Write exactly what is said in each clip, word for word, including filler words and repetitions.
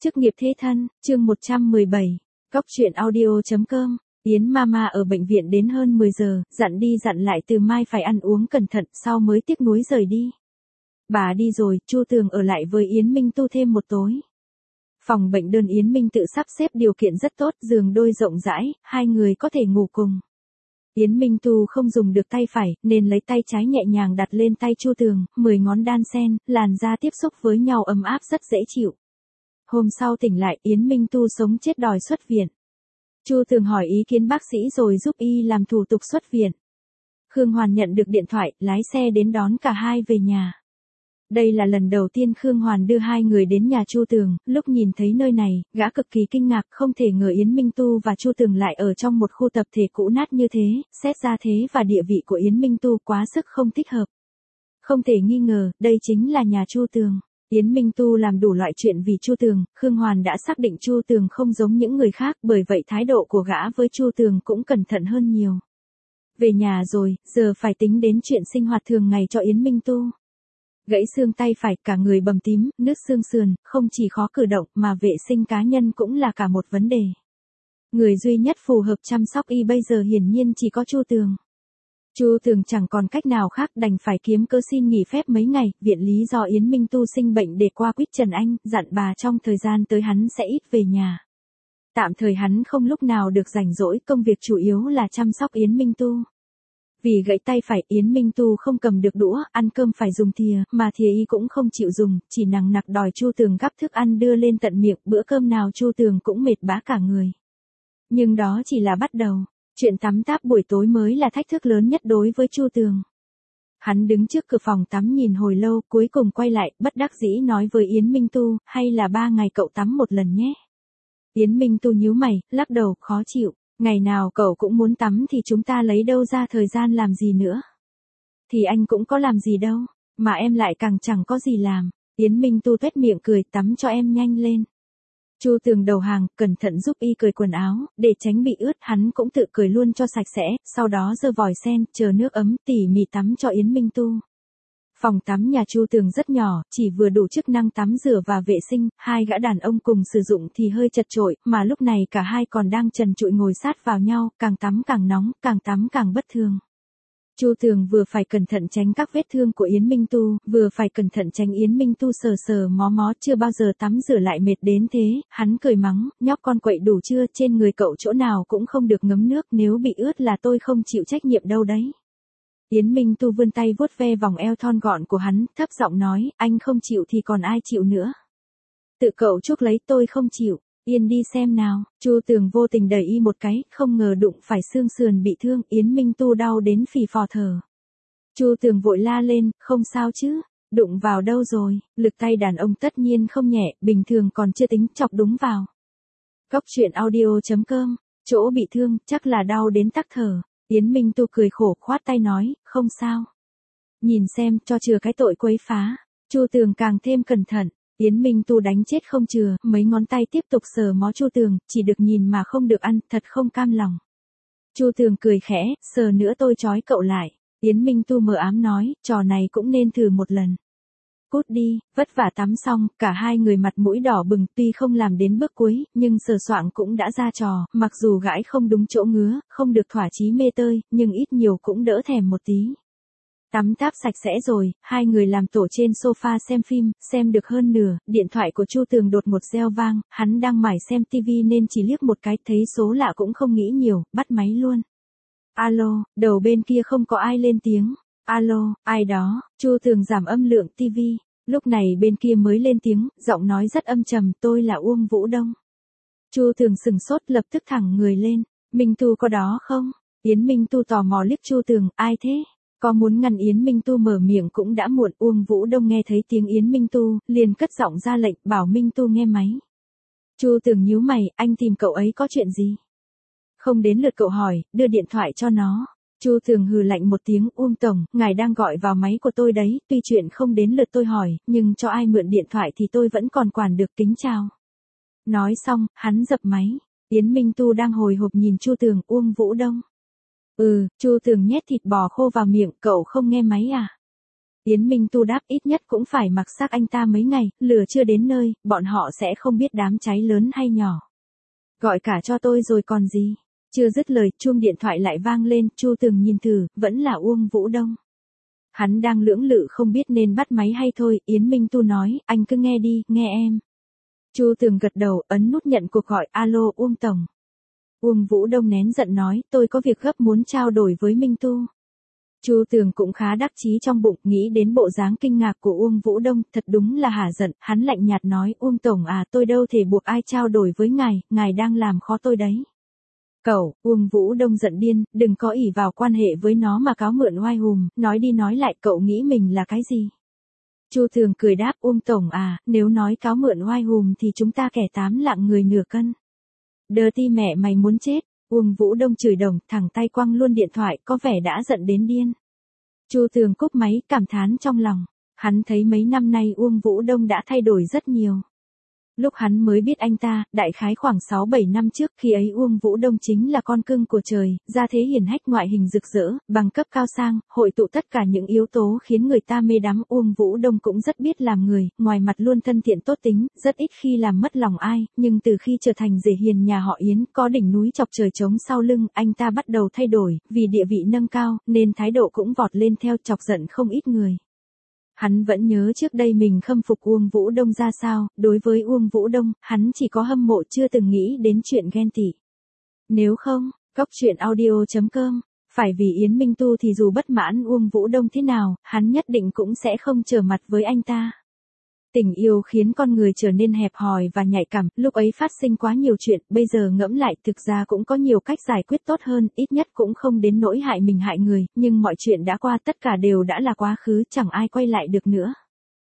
Chức nghiệp thế thân, chương một trăm mười bảy, Cóc truyện audio chấm com. Yến Mama ở bệnh viện đến hơn mười giờ, dặn đi dặn lại từ mai phải ăn uống cẩn thận, sau mới tiếc nuối rời đi. Bà đi rồi, Chu Tường ở lại với Yến Minh Tu thêm một tối. Phòng bệnh đơn Yến Minh tự sắp xếp điều kiện rất tốt, giường đôi rộng rãi, hai người có thể ngủ cùng. Yến Minh Tu không dùng được tay phải, nên lấy tay trái nhẹ nhàng đặt lên tay Chu Tường, mười ngón đan xen, làn da tiếp xúc với nhau ấm áp rất dễ chịu. Hôm sau tỉnh lại, Yến Minh Tu sống chết đòi xuất viện. Chu Tường hỏi ý kiến bác sĩ rồi giúp y làm thủ tục xuất viện. Khương Hoàn nhận được điện thoại, lái xe đến đón cả hai về nhà. Đây là lần đầu tiên Khương Hoàn đưa hai người đến nhà Chu Tường, lúc nhìn thấy nơi này, gã cực kỳ kinh ngạc, không thể ngờ Yến Minh Tu và Chu Tường lại ở trong một khu tập thể cũ nát như thế, xét ra thế và địa vị của Yến Minh Tu quá sức không thích hợp. Không thể nghi ngờ, đây chính là nhà Chu Tường. Yến Minh Tu làm đủ loại chuyện vì Chu Tường, Khương Hoàn đã xác định Chu Tường không giống những người khác, bởi vậy thái độ của gã với Chu Tường cũng cẩn thận hơn nhiều. Về nhà rồi, giờ phải tính đến chuyện sinh hoạt thường ngày cho Yến Minh Tu. Gãy xương tay phải, cả người bầm tím, nứt xương sườn, không chỉ khó cử động mà vệ sinh cá nhân cũng là cả một vấn đề. Người duy nhất phù hợp chăm sóc y bây giờ hiển nhiên chỉ có Chu Tường. Chu Tường chẳng còn cách nào khác đành phải kiếm cớ xin nghỉ phép mấy ngày, viện lý do Yến Minh Tu sinh bệnh để qua quýt Trần Anh, dặn bà trong thời gian tới hắn sẽ ít về nhà. Tạm thời hắn không lúc nào được rảnh rỗi, công việc chủ yếu là chăm sóc Yến Minh Tu. Vì gãy tay phải, Yến Minh Tu không cầm được đũa, ăn cơm phải dùng thìa, mà thìa y cũng không chịu dùng, chỉ nằng nặc đòi Chu Tường gắp thức ăn đưa lên tận miệng, bữa cơm nào Chu Tường cũng mệt bã cả người. Nhưng đó chỉ là bắt đầu. Chuyện tắm táp buổi tối mới là thách thức lớn nhất đối với Chu Tường. Hắn đứng trước cửa phòng tắm nhìn hồi lâu, cuối cùng quay lại, bất đắc dĩ nói với Yến Minh Tu, hay là ba ngày cậu tắm một lần nhé. Yến Minh Tu nhíu mày, lắc đầu, khó chịu, ngày nào cậu cũng muốn tắm thì chúng ta lấy đâu ra thời gian làm gì nữa. Thì anh cũng có làm gì đâu, mà em lại càng chẳng có gì làm. Yến Minh Tu tuét miệng cười, tắm cho em nhanh lên. Chu Tường đầu hàng, cẩn thận giúp y cởi quần áo, để tránh bị ướt, hắn cũng tự cởi luôn cho sạch sẽ, sau đó giơ vòi sen, chờ nước ấm, tỉ mỉ tắm cho Yến Minh Tu. Phòng tắm nhà Chu Tường rất nhỏ, chỉ vừa đủ chức năng tắm rửa và vệ sinh, hai gã đàn ông cùng sử dụng thì hơi chật chội, mà lúc này cả hai còn đang trần trụi ngồi sát vào nhau, càng tắm càng nóng, càng tắm càng bất thường. Chu Tường vừa phải cẩn thận tránh các vết thương của Yến Minh Tu, vừa phải cẩn thận tránh Yến Minh Tu sờ sờ mó mó, chưa bao giờ tắm rửa lại mệt đến thế, hắn cười mắng, nhóc con quậy đủ chưa, trên người cậu chỗ nào cũng không được ngấm nước, nếu bị ướt là tôi không chịu trách nhiệm đâu đấy. Yến Minh Tu vươn tay vuốt ve vòng eo thon gọn của hắn, thấp giọng nói, anh không chịu thì còn ai chịu nữa. Tự cậu chuốc lấy, tôi không chịu. Yên đi xem nào. Chu Tường vô tình đẩy y một cái, không ngờ đụng phải xương sườn bị thương, Yến Minh Tu đau đến phì phò thở. Chu Tường vội la lên, không sao chứ, đụng vào đâu rồi, lực tay đàn ông tất nhiên không nhẹ, bình thường còn chưa tính, chọc đúng vào. Cóc truyện audio chấm com, chỗ bị thương, chắc là đau đến tắc thở. Yến Minh Tu cười khổ, khoát tay nói, không sao. Nhìn xem, cho chừa cái tội quấy phá. Chu Tường càng thêm cẩn thận. Yến Minh Tu đánh chết không chừa, mấy ngón tay tiếp tục sờ mó Chu Tường, chỉ được nhìn mà không được ăn, thật không cam lòng. Chu Tường cười khẽ, sờ nữa tôi trói cậu lại. Yến Minh Tu mờ ám nói, trò này cũng nên thử một lần. Cút đi, vất vả tắm xong, cả hai người mặt mũi đỏ bừng, tuy không làm đến bước cuối, nhưng sờ soạng cũng đã ra trò, mặc dù gãi không đúng chỗ ngứa, không được thỏa chí mê tơi, nhưng ít nhiều cũng đỡ thèm một tí. Tắm táp sạch sẽ rồi, hai người làm tổ trên sofa xem phim, xem được hơn nửa, điện thoại của Chu Tường đột một reo vang, hắn đang mải xem tivi nên chỉ liếc một cái, thấy số lạ cũng không nghĩ nhiều, bắt máy luôn. Alo, đầu bên kia không có ai lên tiếng. Alo, ai đó. Chu Tường giảm âm lượng tivi, lúc này bên kia mới lên tiếng, giọng nói rất âm trầm, tôi là Uông Vũ Đông. Chu Tường sừng sốt, lập tức thẳng người lên, Minh Tu có đó không? Yến Minh Tu tò mò liếc Chu Tường, ai thế? Có muốn ngăn Yến Minh Tu mở miệng cũng đã muộn, Uông Vũ Đông nghe thấy tiếng Yến Minh Tu, liền cất giọng ra lệnh, bảo Minh Tu nghe máy. Chu Tường nhíu mày, anh tìm cậu ấy có chuyện gì? Không đến lượt cậu hỏi, đưa điện thoại cho nó. Chu Tường hừ lạnh một tiếng, Uông Tổng, ngài đang gọi vào máy của tôi đấy, tuy chuyện không đến lượt tôi hỏi, nhưng cho ai mượn điện thoại thì tôi vẫn còn quản được, kính chào. Nói xong, hắn dập máy. Yến Minh Tu đang hồi hộp nhìn Chu Tường, Uông Vũ Đông. Ừ, Chu Tường nhét thịt bò khô vào miệng, cậu không nghe máy à? Yến Minh Tu đáp ít nhất cũng phải mặc xác anh ta mấy ngày, lửa chưa đến nơi, bọn họ sẽ không biết đám cháy lớn hay nhỏ. Gọi cả cho tôi rồi còn gì. Chưa dứt lời, chuông điện thoại lại vang lên, Chu Tường nhìn thử, vẫn là Uông Vũ Đông. Hắn đang lưỡng lự không biết nên bắt máy hay thôi, Yến Minh Tu nói, anh cứ nghe đi, nghe em. Chu Tường gật đầu, ấn nút nhận cuộc gọi, alo Uông Tổng. Uông Vũ Đông nén giận nói, tôi có việc gấp muốn trao đổi với Minh Tu. Chu Tường cũng khá đắc chí trong bụng, nghĩ đến bộ dáng kinh ngạc của Uông Vũ Đông, thật đúng là hả giận, hắn lạnh nhạt nói, Uông Tổng à, tôi đâu thể buộc ai trao đổi với ngài, ngài đang làm khó tôi đấy. Cậu, Uông Vũ Đông giận điên, đừng có ỷ vào quan hệ với nó mà cáo mượn oai hùm, nói đi nói lại cậu nghĩ mình là cái gì? Chu Tường cười đáp, Uông Tổng à, nếu nói cáo mượn oai hùm thì chúng ta kẻ tám lạng người nửa cân. Đơ ti mẹ mày muốn chết. Uông Vũ Đông chửi đồng, thẳng tay quăng luôn điện thoại, có vẻ đã giận đến điên. Chu Tường cúp máy, cảm thán trong lòng. Hắn thấy mấy năm nay Uông Vũ Đông đã thay đổi rất nhiều. Lúc hắn mới biết anh ta, đại khái khoảng sáu bảy năm trước, khi ấy Uông Vũ Đông chính là con cưng của trời, gia thế hiển hách, ngoại hình rực rỡ, bằng cấp cao sang, hội tụ tất cả những yếu tố khiến người ta mê đắm. Uông Vũ Đông cũng rất biết làm người, ngoài mặt luôn thân thiện tốt tính, rất ít khi làm mất lòng ai, nhưng từ khi trở thành rể hiền nhà họ Yến, có đỉnh núi chọc trời trống sau lưng, anh ta bắt đầu thay đổi, vì địa vị nâng cao, nên thái độ cũng vọt lên theo, chọc giận không ít người. Hắn vẫn nhớ trước đây mình khâm phục Uông Vũ Đông ra sao, đối với Uông Vũ Đông, hắn chỉ có hâm mộ chưa từng nghĩ đến chuyện ghen tị. Nếu không, Cóc Truyện Audio chấm com, phải vì Yến Minh Tu thì dù bất mãn Uông Vũ Đông thế nào, hắn nhất định cũng sẽ không trở mặt với anh ta. Tình yêu khiến con người trở nên hẹp hòi và nhạy cảm, lúc ấy phát sinh quá nhiều chuyện, bây giờ ngẫm lại thực ra cũng có nhiều cách giải quyết tốt hơn, ít nhất cũng không đến nỗi hại mình hại người, nhưng mọi chuyện đã qua, tất cả đều đã là quá khứ, chẳng ai quay lại được nữa.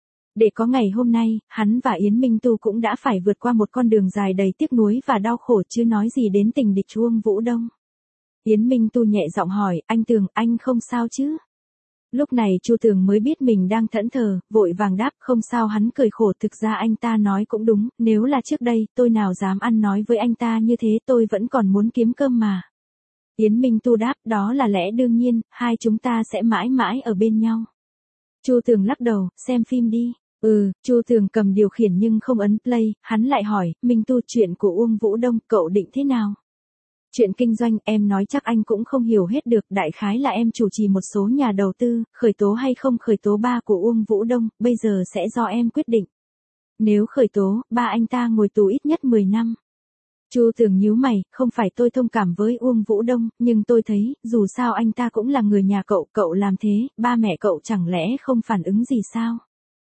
Để có ngày hôm nay, hắn và Yến Minh Tu cũng đã phải vượt qua một con đường dài đầy tiếc nuối và đau khổ, chứ nói gì đến tình địch Uông Vũ Đông. Yến Minh Tu nhẹ giọng hỏi, anh Tường, anh không sao chứ? Lúc này Chu Tường mới biết mình đang thẫn thờ, vội vàng đáp, không sao. Hắn cười khổ, thực ra anh ta nói cũng đúng, nếu là trước đây, tôi nào dám ăn nói với anh ta như thế, tôi vẫn còn muốn kiếm cơm mà. Yến Minh Tu đáp, đó là lẽ đương nhiên, hai chúng ta sẽ mãi mãi ở bên nhau. Chu Tường lắc đầu, xem phim đi. Ừ, Chu Tường cầm điều khiển nhưng không ấn play, hắn lại hỏi, Minh Tu, chuyện của Uông Vũ Đông, cậu định thế nào? Chuyện kinh doanh, em nói chắc anh cũng không hiểu hết được, đại khái là em chủ trì một số nhà đầu tư, khởi tố hay không khởi tố ba của Uông Vũ Đông, bây giờ sẽ do em quyết định. Nếu khởi tố, ba anh ta ngồi tù ít nhất mười năm. Chu Tường nhíu mày, không phải tôi thông cảm với Uông Vũ Đông, nhưng tôi thấy, dù sao anh ta cũng là người nhà cậu, cậu làm thế, ba mẹ cậu chẳng lẽ không phản ứng gì sao?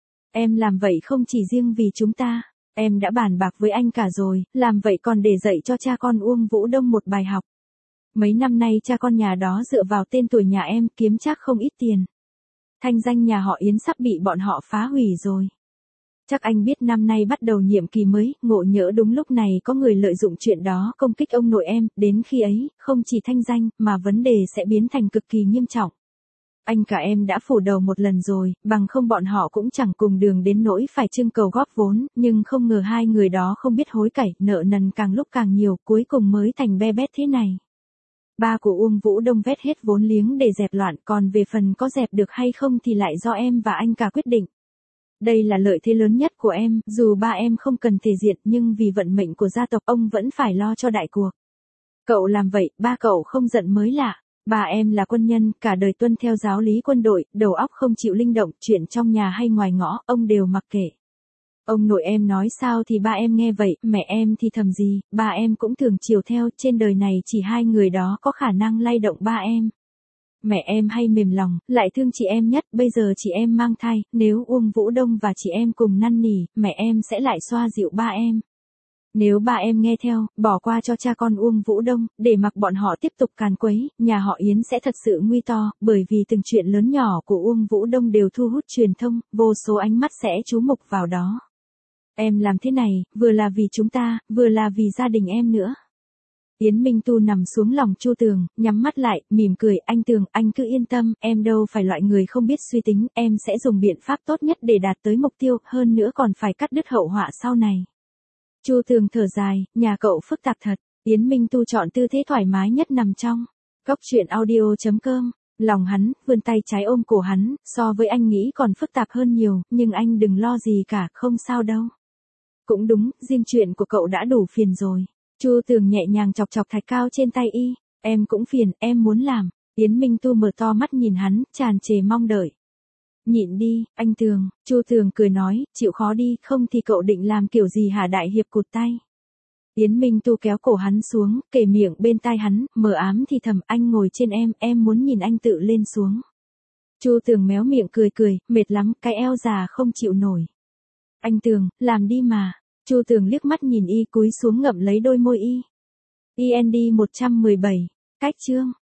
Em làm vậy không chỉ riêng vì chúng ta. Em đã bàn bạc với anh cả rồi, làm vậy còn để dạy cho cha con Uông Vũ Đông một bài học. Mấy năm nay cha con nhà đó dựa vào tên tuổi nhà em kiếm chắc không ít tiền. Thanh danh nhà họ Yến sắp bị bọn họ phá hủy rồi. Chắc anh biết năm nay bắt đầu nhiệm kỳ mới, ngộ nhỡ đúng lúc này có người lợi dụng chuyện đó công kích ông nội em, đến khi ấy, không chỉ thanh danh, mà vấn đề sẽ biến thành cực kỳ nghiêm trọng. Anh cả em đã phủ đầu một lần rồi, bằng không bọn họ cũng chẳng cùng đường đến nỗi phải trưng cầu góp vốn, nhưng không ngờ hai người đó không biết hối cải, nợ nần càng lúc càng nhiều, cuối cùng mới thành be bét thế này. Ba của Uông Vũ Đông vét hết vốn liếng để dẹp loạn, còn về phần có dẹp được hay không thì lại do em và anh cả quyết định. Đây là lợi thế lớn nhất của em, dù ba em không cần thể diện nhưng vì vận mệnh của gia tộc ông vẫn phải lo cho đại cuộc. Cậu làm vậy, ba cậu không giận mới lạ. Ba em là quân nhân, cả đời tuân theo giáo lý quân đội, đầu óc không chịu linh động, chuyện trong nhà hay ngoài ngõ, ông đều mặc kệ. Ông nội em nói sao thì ba em nghe vậy, mẹ em thì thầm gì, ba em cũng thường chiều theo, trên đời này chỉ hai người đó có khả năng lay động ba em. Mẹ em hay mềm lòng, lại thương chị em nhất, bây giờ chị em mang thai, nếu Uông Vũ Đông và chị em cùng năn nỉ, mẹ em sẽ lại xoa dịu ba em. Nếu ba em nghe theo, bỏ qua cho cha con Uông Vũ Đông, để mặc bọn họ tiếp tục càn quấy, nhà họ Yến sẽ thật sự nguy to, bởi vì từng chuyện lớn nhỏ của Uông Vũ Đông đều thu hút truyền thông, vô số ánh mắt sẽ chú mục vào đó. Em làm thế này, vừa là vì chúng ta, vừa là vì gia đình em nữa. Yến Minh Tu nằm xuống lòng Chu Tường, nhắm mắt lại, mỉm cười, anh Tường, anh cứ yên tâm, em đâu phải loại người không biết suy tính, em sẽ dùng biện pháp tốt nhất để đạt tới mục tiêu, hơn nữa còn phải cắt đứt hậu họa sau này. Chu Tường thở dài, nhà cậu phức tạp thật. Yến Minh Tu chọn tư thế thoải mái nhất nằm trong Cóc Truyện Audio chấm com Lòng hắn, vươn tay trái ôm cổ hắn, so với anh nghĩ còn phức tạp hơn nhiều, nhưng anh đừng lo gì cả, không sao đâu. Cũng đúng, riêng chuyện của cậu đã đủ phiền rồi. Chu Tường nhẹ nhàng chọc chọc thạch cao trên tay y, em cũng phiền, em muốn làm. Yến Minh Tu mở to mắt nhìn hắn, tràn trề mong đợi. Nhịn đi, anh Tường, Chu Tường cười nói, chịu khó đi, không thì cậu định làm kiểu gì hả đại hiệp cụt tay. Yến Minh Tu kéo cổ hắn xuống, kề miệng bên tai hắn, mờ ám thì thầm, anh ngồi trên em, em muốn nhìn anh tự lên xuống. Chu Tường méo miệng cười cười, mệt lắm, cái eo già không chịu nổi. Anh Tường, làm đi mà. Chu Tường liếc mắt nhìn y, cúi xuống ngậm lấy đôi môi y. i en đê một trăm mười bảy, cách chương.